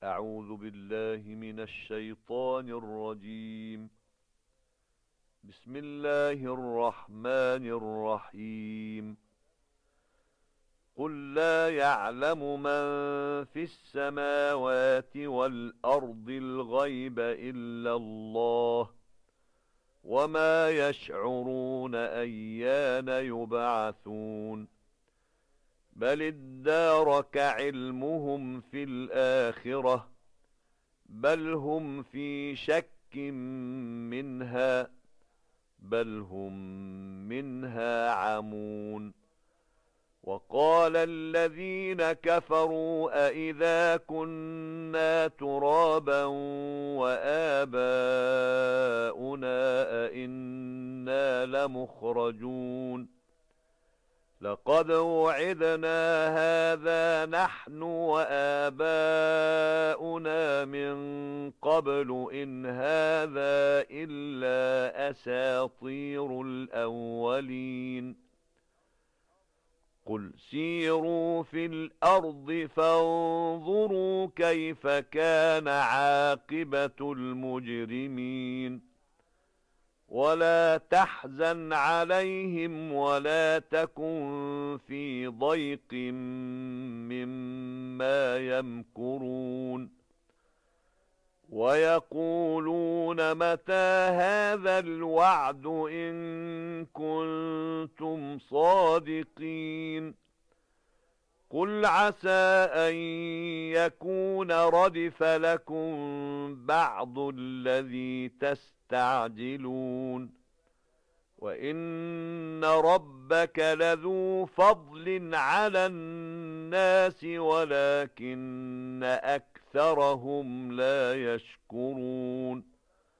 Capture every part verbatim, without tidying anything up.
أعوذ بالله من الشيطان الرجيم. بسم الله الرحمن الرحيم. قل لا يعلم من في السماوات والأرض الغيب إلا الله، وما يشعرون أيان يبعثون. بل ادارك علمهم في الآخرة، بل هم في شك منها، بل هم منها عمون. وقال الذين كفروا أئذا كنا ترابا وآباؤنا أئنا لمخرجون. لقد وعدنا هذا نحن وآباؤنا من قبل إن هذا إلا أساطير الأولين. قل سيروا في الأرض فانظروا كيف كان عاقبة المجرمين. ولا تحزن عليهم ولا تكن في ضيق مما يمكرون. ويقولون متى هذا الوعد إن كنتم صادقين. قل عسى أن يكون ردف لكم بعض الذي تستعجلون. وإن ربك لذو فضل على الناس ولكن أكثرهم لا يشكرون.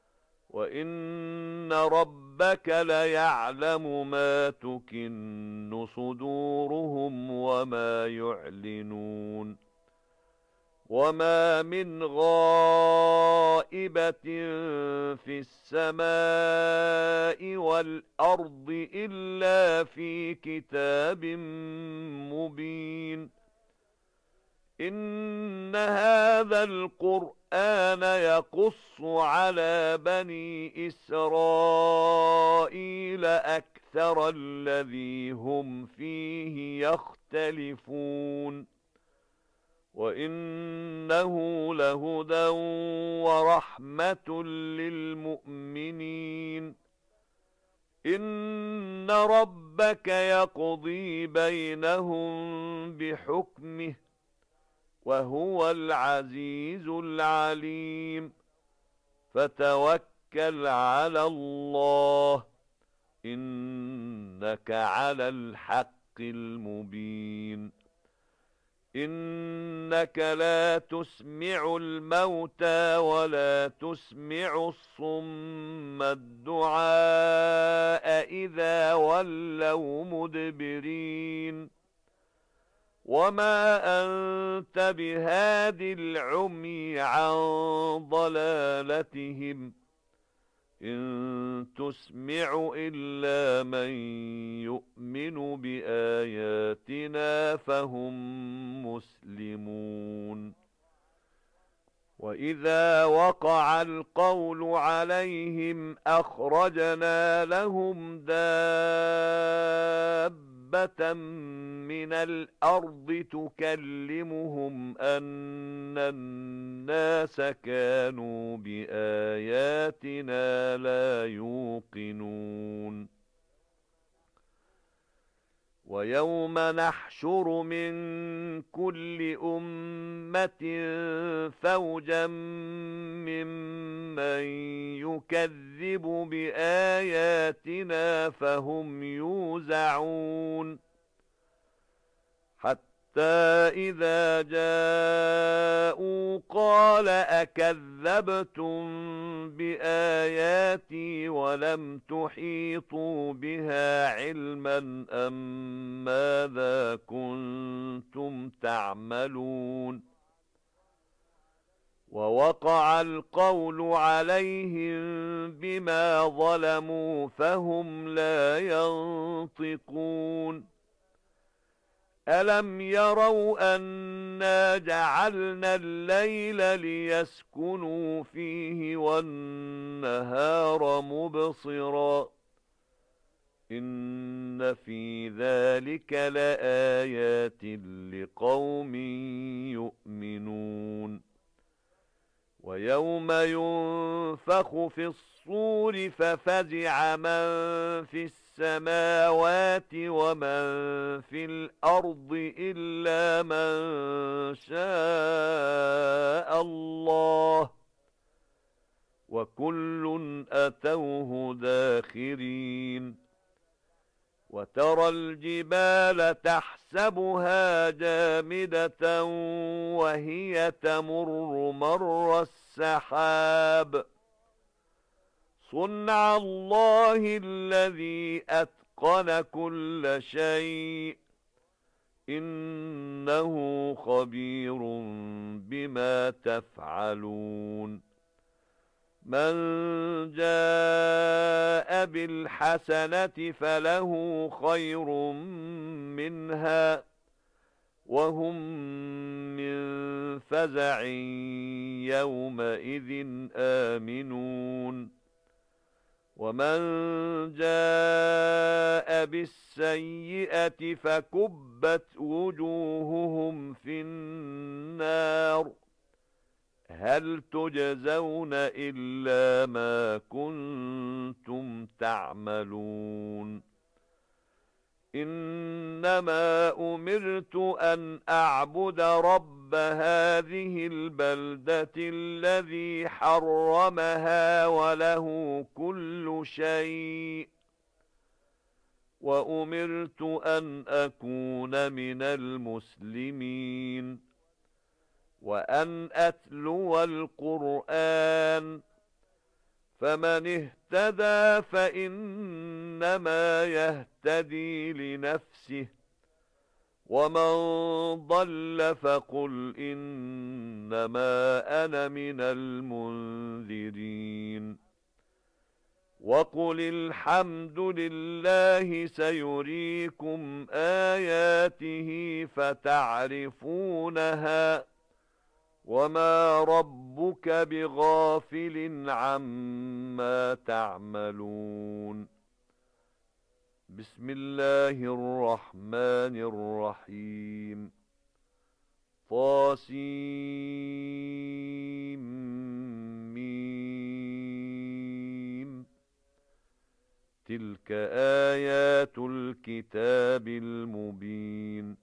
وإن ربك ليعلم ما تكن صدورهم وما يعلنون. وما من غائبة في السماء والأرض إلا في كتاب مبين. إن هذا القرآن يقص على بني إسرائيل أكثر الذي هم فيه يختلفون. وإنه لهدى ورحمة للمؤمنين. إن ربك يقضي بينهم بحكمه، وهو العزيز العليم. فتوكل على الله، إنك على الحق المبين. إنك لا تسمع الموتى ولا تسمع الصم الدعاء إذا ولوا مدبرين. وما أنت بهاد العمي عن ضلالتهم، إن تسمع إلا من يؤمن بآياتنا فهم مسلمون. وإذا وقع القول عليهم أخرجنا لهم دابة من الأرض تكلمهم أن الناس كانوا بآياتنا لا يوقنون. ويوم نحشر من كل أمة فوجا ممن يكذب بآياتنا فهم يوزعون. حتى إذا جاءوا قال أكذبتم بآياتي ولم تحيطوا بها علما أم ماذا كنتم تعملون. ووقع القول عليهم بما ظلموا فهم لا ينطقون. ألم يروا أن إِنَّا جَعَلْنَا اللَّيْلَ لِيَسْكُنُوا فِيهِ وَالنَّهَارَ مُبْصِرًا إِنَّ فِي ذَلِكَ لَآيَاتٍ لِقَوْمٍ يُؤْمِنُونَ وَيَوْمَ يُنفَخُ فِي الصُّورِ فَفَزِعَ مَن فِي السَّمَاوَاتِ وَمَن فِي الْأَرْضِ إِلَّا مَن شَاءَ اللَّهُ وَكُلٌّ أَتَوْهُ دَاخِرِينَ وَتَرَى الْجِبَالَ تَحْسَبُهَا جَامِدَةً وَهِيَ تَمُرُّ مَرَّ السَّحَابِ صُنْعَ اللَّهِ الَّذِي أَتْقَنَ كُلَّ شَيْءٍ إِنَّهُ خَبِيرٌ بِمَا تَفْعَلُونَ مَنْ جَاءَ بِالْحَسَنَةِ فَلَهُ خَيْرٌ مِنْهَا وَهُمْ مِنْ فَزَعٍ يَوْمَئِذٍ آمِنُونَ وَمَنْ جَاءَ بِالسَّيِّئَةِ فَكُبَّتْ وُجُوهُهُمْ فِي النَّارِ هَلْ تُجْزَوْنَ إِلَّا مَا كُنتُمْ تَعْمَلُونَ إِنَّمَا أُمِرْتُ أَنْ أَعْبُدَ رَبَّ هَذِهِ الْبَلْدَةِ الَّذِي حَرَّمَهَا وَلَهُ كُلُّ شَيْءٍ وَأُمِرْتُ أَنْ أَكُونَ مِنَ الْمُسْلِمِينَ وَأَنْ أَتْلُوَ الْقُرْآنَ فَمَنِ اهْتَدَى فَإِنَّمَا يَهْتَدِي لِنَفْسِهِ وَمَنْ ضَلَّ فَقُلْ إِنَّمَا أَنَا مِنَ الْمُنذِرِينَ وَقُلِ الْحَمْدُ لِلَّهِ سَيُرِيكُمْ آيَاتِهِ فَتَعْرِفُونَهَا وَمَا رَبُّكَ بِغَافِلٍ عَمَّا تَعْمَلُونَ بسم الله الرحمن الرحيم طاسيم تلك آيات الكتاب المبين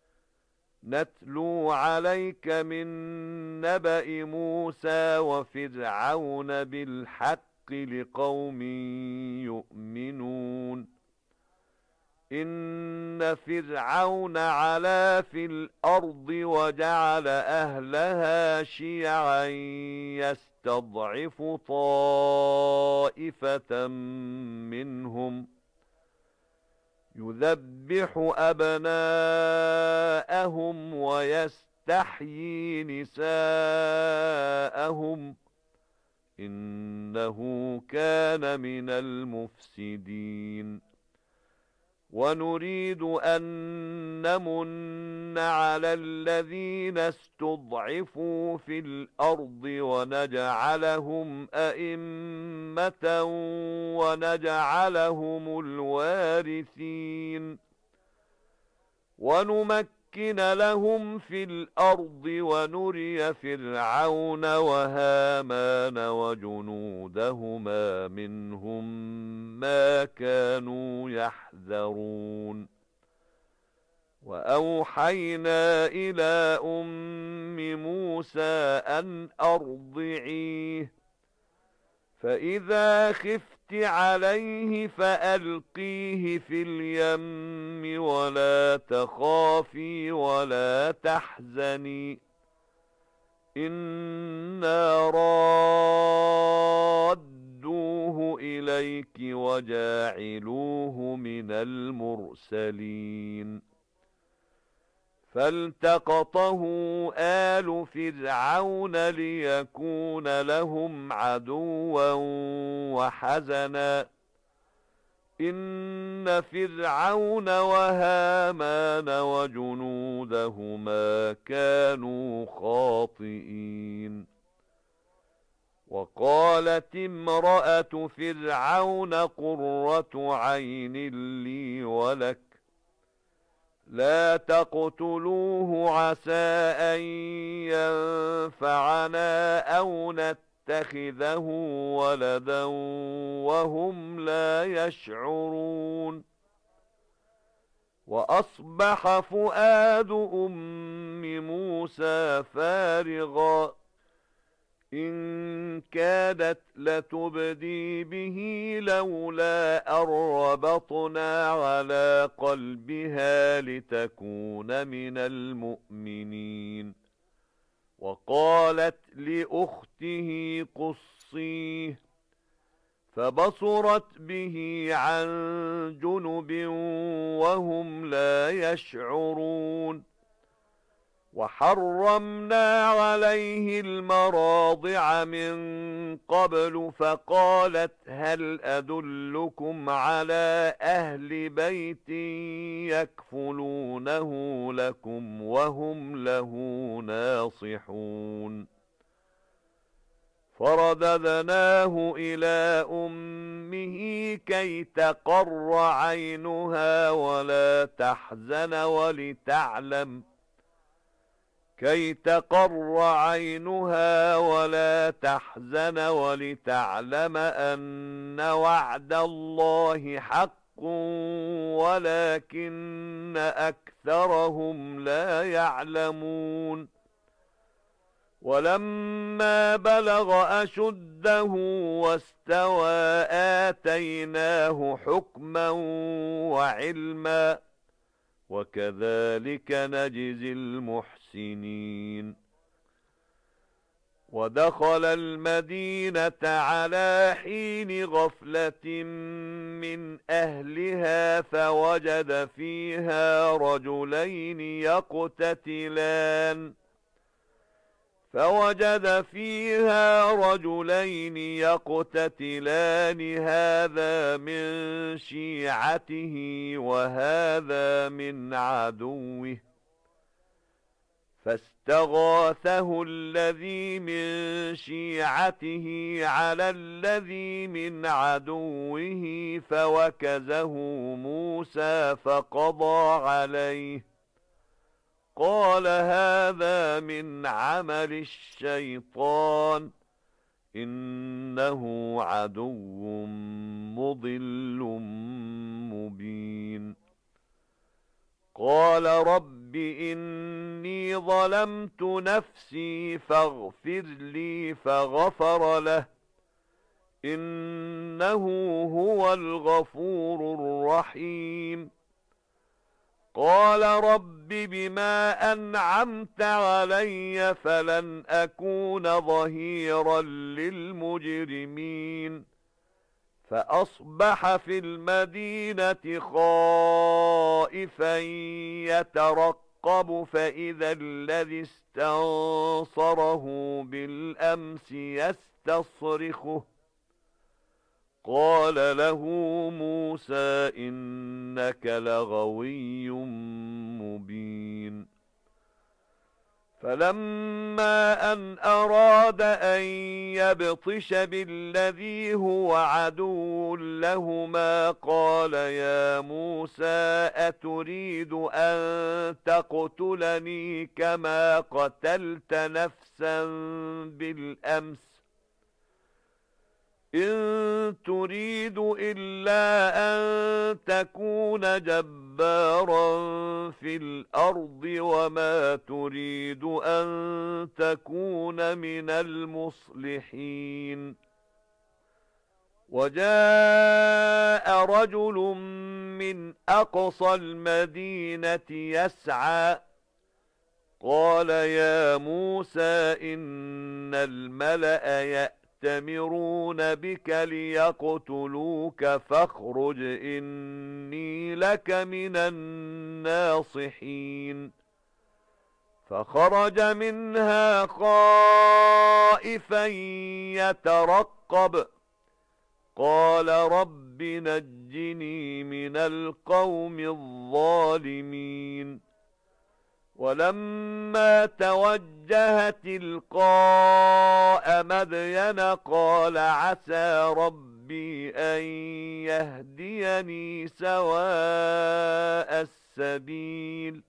نتلو عليك من نبأ موسى وفرعون بالحق لقوم يؤمنون إن فرعون علا في الأرض وجعل أهلها شيعا يستضعف طائفة منهم يذبح أبناءهم ويستحيي نساءهم إنه كان من المفسدين ونريد أن نمن على الذين استضعفوا في الأرض ونجعلهم أئمة ونجعلهم الوارثين ونمكن لهم في الأرض ونري فرعون وهامان وجنودهما منهم ما كانوا يحذرون وأوحينا إلى أم موسى أن أرضعيه فإذا خفت عليه فألقيه في اليم ولا تخافي ولا تحزني إنا رادوه إليك وجاعلوه من المرسلين فالتقطه آل فرعون ليكون لهم عدوا وحزنا إن فرعون وهامان وجنودهما كانوا خاطئين وقالت امرأة فرعون قرة عين لي ولك لا تقتلوه عسى أن ينفعنا أو نتخذه ولدا وهم لا يشعرون وأصبح فؤاد أم موسى فارغا إن كادت لتبدي به لولا أن ربطنا على قلبها لتكون من المؤمنين وقالت لأخته قصيه فبصرت به عن جنب وهم لا يشعرون وحرمنا عليه المراضع من قبل فقالت هل أدلكم على أهل بيت يكفلونه لكم وهم له ناصحون فرددناه إلى أمه كي تقر عينها ولا تحزن ولتعلم كي تقر عينها ولا تحزن ولتعلم أن وعد الله حق ولكن أكثرهم لا يعلمون ولما بلغ أشده واستوى آتيناه حكما وعلما وكذلك نجزي المحسنين ودخل المدينة على حين غفلة من أهلها فوجد فيها رجلين يقتتلان فوجد فيها رجلين يقتتلان هذا من شيعته وهذا من عدوه فاستغاثه الذي من شيعته على الذي من عدوه فوكزه موسى فقضى عليه قال هذا من عمل الشيطان إنه عدو مضل مبين قال رب إني ظلمت نفسي فاغفر لي فغفر له إنه هو الغفور الرحيم قال رب بما أنعمت علي فلن أكون ظهيرا للمجرمين فأصبح في المدينة خائفا يترقب فإذا الذي استنصره بالأمس يستصرخه قال له موسى إنك لغوي مبين فلما أن أراد أن يبطش بالذي هو عدو لهما قال يا موسى أتريد أن تقتلني كما قتلت نفسا بالأمس إن تريد إلا أن تكون جبارا في الأرض وما تريد أن تكون من المصلحين وجاء رجل من أقصى المدينة يسعى قال يا موسى إن الملأ يأتون يأتمرون بك ليقتلوك فاخرج إني لك من الناصحين فخرج منها خائفا يترقب قال رب نجني من القوم الظالمين ولما توجه تلقاء مدين قال عسى ربي أن يهديني سواء السبيل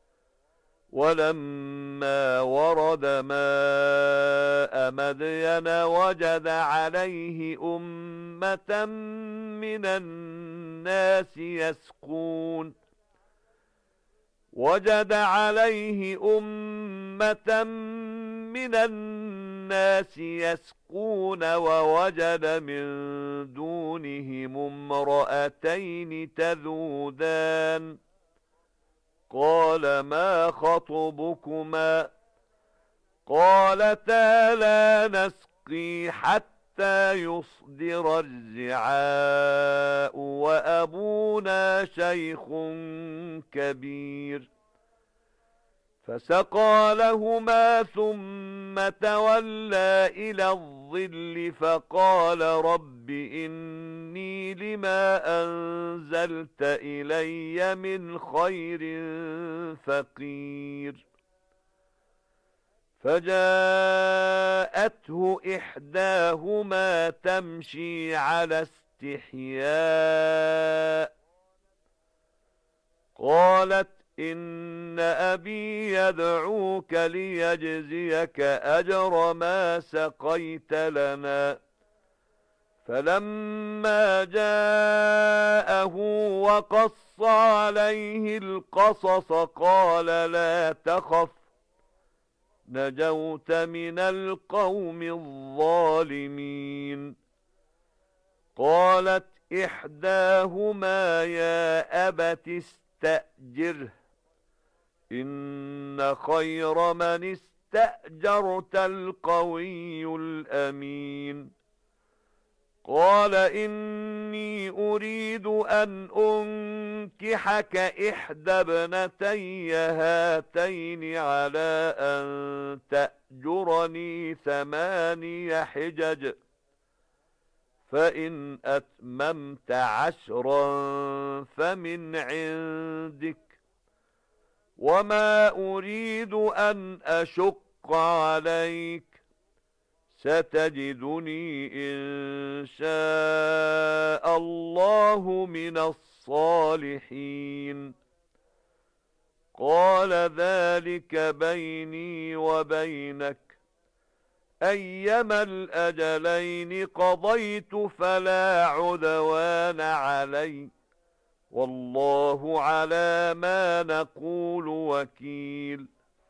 ولما ورد ماء مدين وجد عليه أمة من الناس يسقون وجد عليه أمة من الناس يسقون ووجد من دونهم امرأتين تذودان قال ما خطبكما قالتا لا نسقي حتى يصدر الرعاء وأبونا شيخ كبير فسقى لهما ثم تولى إلى الظل فقال رب إني لما أنزلت إلي من خير فقير فجاءته إحداهما تمشي على استحياء قالت إن أبي يدعوك ليجزيك أجر ما سقيت لنا فلما جاءه وقص عليه القصص قال لا تخف نجوت من القوم الظالمين قالت إحداهما يا أبت استأجره إن خير من استأجرت القوي الأمين قال إني أريد أن أنكحك إحدى ابنتي هاتين على أن تأجرني ثماني حجج فإن أتممت عشرا فمن عندك وما أريد أن أشق عليك ستجدني إن شاء الله من الصالحين قال ذلك بيني وبينك أيما الأجلين قضيت فلا عدوان علي والله على ما نقول وكيل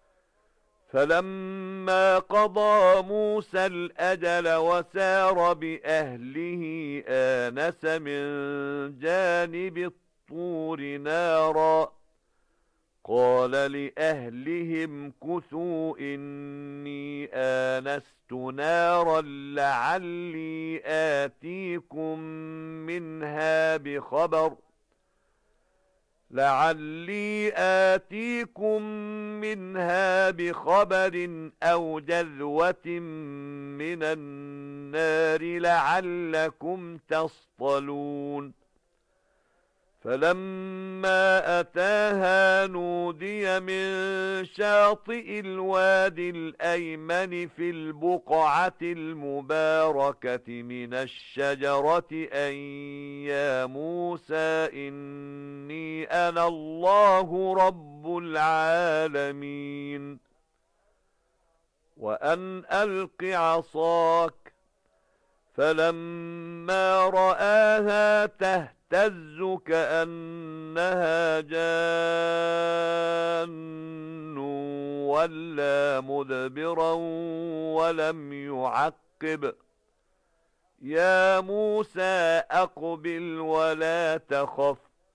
فلما قضى موسى الأجل وسار بأهله آنس من جانب الطور نارا قال لأهلهم كثوا إني آنست نارا لعلي آتيكم منها بخبر لعلي آتيكم منها بخبر أو جذوة من النار لعلكم تصطلون فلما أتاها نودي من شاطئ الوادي الأيمن في البقعة المباركة من الشجرة أن يا موسى إني أنا الله رب العالمين وأن ألق عصاك فلما رآها تهتز تهتز كأنها جان ولا مدبرا ولم يعقب يا موسى أقبل ولا تخف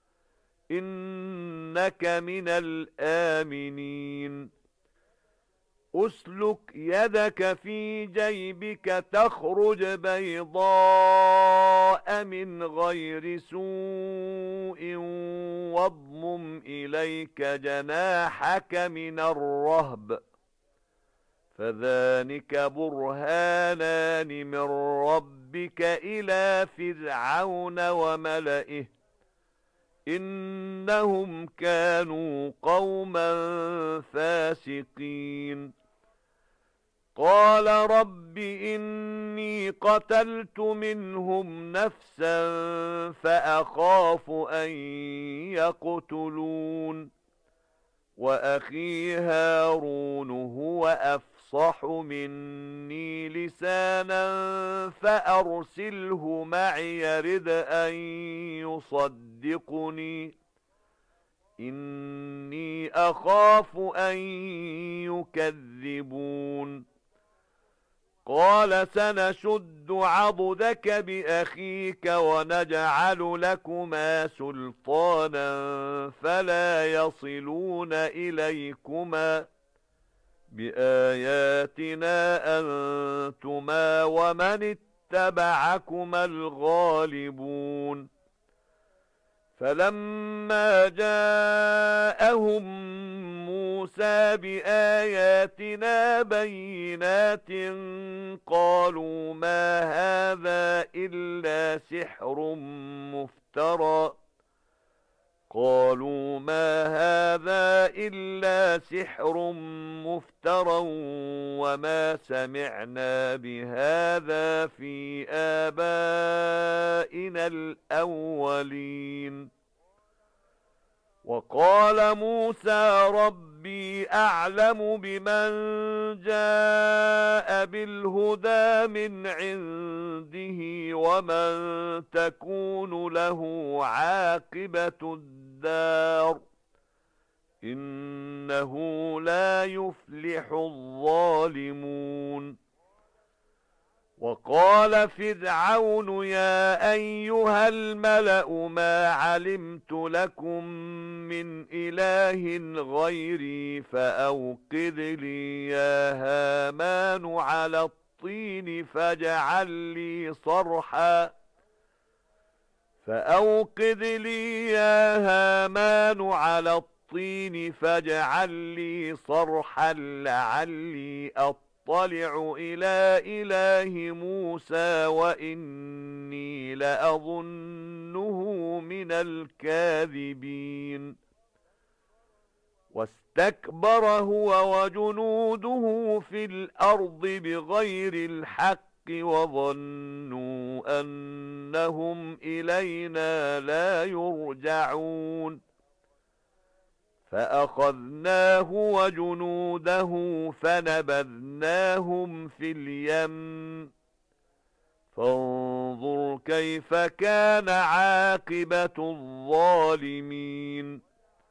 إنك من الآمنين أسلك يدك في جيبك تخرج بيضاء من غير سوء واضمم إليك جناحك من الرهب فذلك برهانان من ربك إلى فرعون وملئه إنهم كانوا قوما فاسقين قال رب إني قتلت منهم نفسا فأخاف أن يقتلون وأخي هارون هو أفصح مني لسانا فأرسله معي يرد أن يصدقني إني أخاف أن يكذبون قال سنشد عضدك بأخيك ونجعل لكما سلطانا فلا يصلون إليكما بآياتنا أنتما ومن اتبعكما الغالبون فلما جاءهم موسى بآياتنا بينات قالوا ما هذا إلا سحر مفترى قالوا ما هذا إلا سحر مفترى وما سمعنا بهذا في آبائنا الأولين وقال موسى ربي أعلم بمن جاء بالهدى من عنده ومن تكون له عاقبة الدار إنه لا يفلح الظالمون وقال فرعون يا أيها الملأ ما علمت لكم من إله غيري فأوقد لي يا هامان على الطين فاجعل لي صرحا فأوقد لي يا هامان على الطين فاجعل لي صرحا لعلي أطلع اطلع إلى إله موسى وإني لأظنه من الكاذبين واستكبر هو وجنوده في الأرض بغير الحق وظنوا أنهم إلينا لا يرجعون فأخذناه وجنوده فنبذناهم في اليم فانظر كيف كان عاقبة الظالمين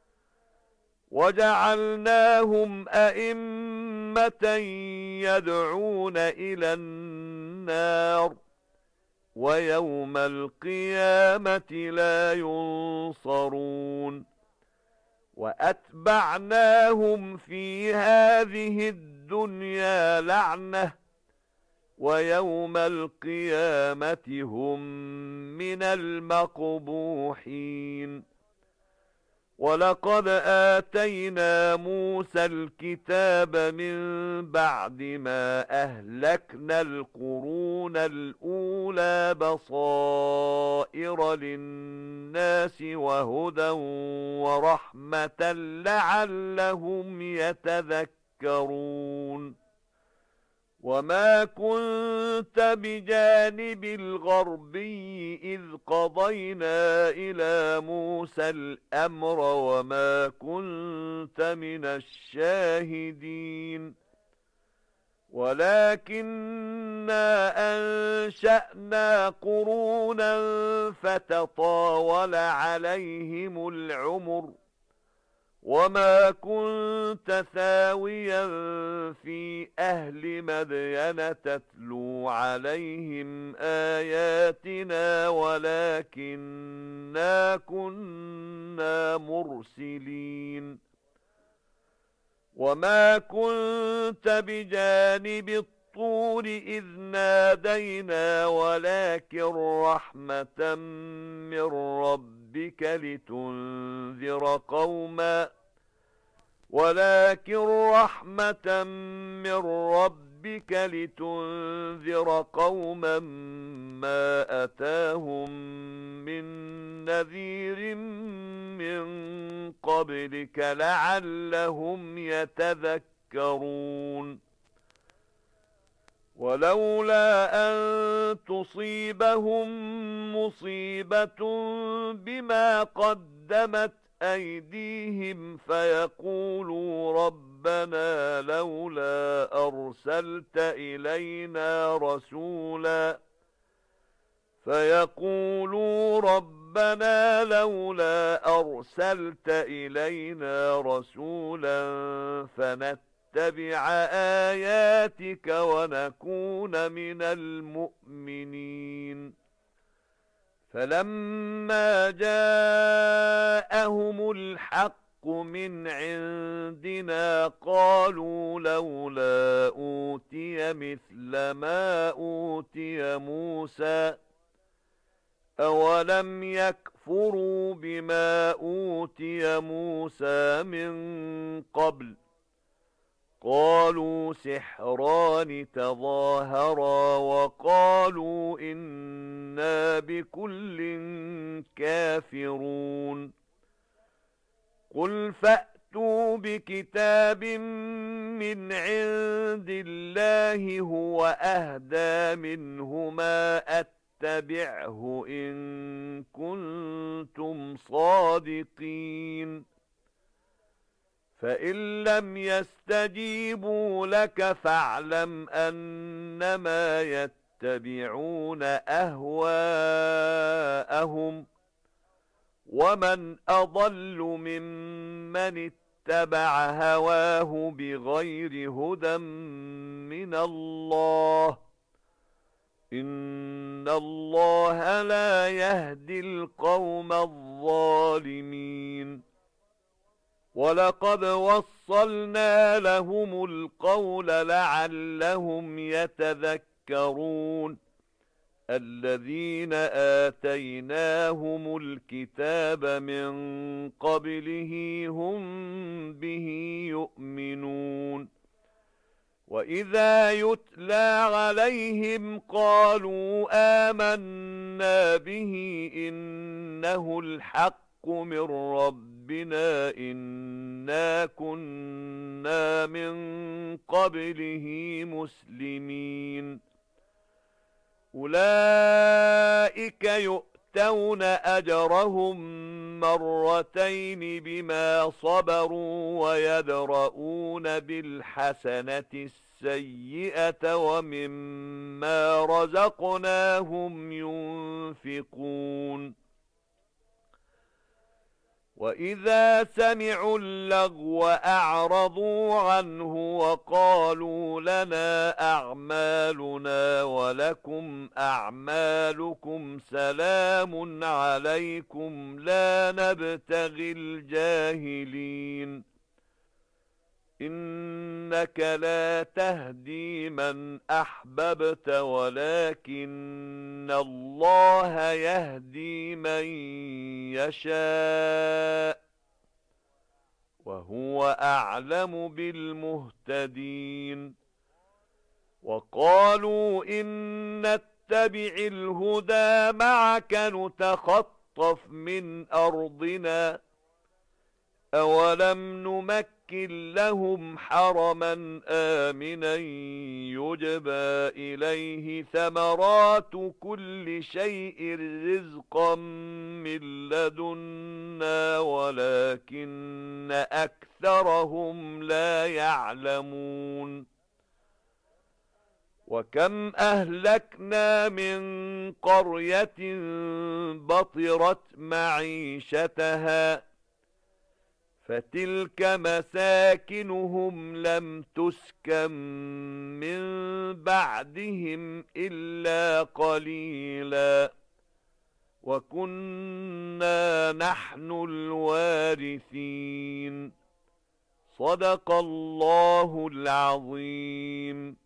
وجعلناهم أئمة يدعون إلى النار ويوم القيامة لا ينصرون وأتبعناهم في هذه الدنيا لعنة ويوم القيامة هم من المقبوحين ولقد آتينا موسى الكتاب من بعد ما أهلكنا القرون الأولى بصائر للناس وهدى ورحمة لعلهم يتذكرون وما كنت بجانب الغربي إذ قضينا إلى موسى الأمر وما كنت من الشاهدين ولكننا أنشأنا قرونا فتطاول عليهم العمر وما كنت ثاويا في أهل مدين تتلو عليهم آياتنا ولكننا كنا مرسلين وما كنت بجانب الطور إذ نادينا ولكن رحمة من ربك لتنذر قوما ولكن رحمة من ربك لتنذر قوما ما أتاهم من نذير من قبلك لعلهم يتذكرون ولولا أن تصيبهم مصيبة بما قدمت أيديهم فيقولوا ربنا لولا أرسلت إلينا رسولا فيقولوا ربنا لولا أرسلت إلينا رسولا فنتبع آياتك ونكون من المؤمنين فلما جاءهم الحق من عندنا قالوا لولا أوتي مثل ما أوتي موسى أولم يكفروا بما أوتي موسى من قبل قالوا سحران تظاهرا وقالوا إنا بكل كافرون قل فأتوا بكتاب من عند الله هو أهدى منه ما أتبعه إن كنتم صادقين فإن لم يستجيبوا لك فاعلم أنما يتبعون أهواءهم ومن أضل ممن اتبع هواه بغير هدى من الله إن الله لا يهدي القوم الظالمين ولقد وصلنا لهم القول لعلهم يتذكرون الذين آتيناهم الكتاب من قبله هم به يؤمنون وإذا يتلى عليهم قالوا آمنا به إنه الحق من ربنا إنا كنا من قبله مسلمين أولئك يؤتون أجرهم مرتين بما صبروا ويدرؤون بالحسنة السيئة ومما رزقناهم ينفقون وإذا سمعوا اللغو أعرضوا عنه وقالوا لنا أعمالنا ولكم أعمالكم سلام عليكم لا نبتغي الجاهلين إنك لا تهدي من أحببت ولكن الله يهدي من يشاء وهو أعلم بالمهتدين وقالوا إن نتبع الهدى معك نتخطف من أرضنا أولم نمكن لهم حرما آمنا يجبى إليه ثمرات كل شيء رزقا من لدنا ولكن أكثرهم لا يعلمون وكم أهلكنا من قرية بطرت معيشتها فتلك مساكنهم لم تسكن من بعدهم إلا قليلا وكنا نحن الوارثين صدق الله العظيم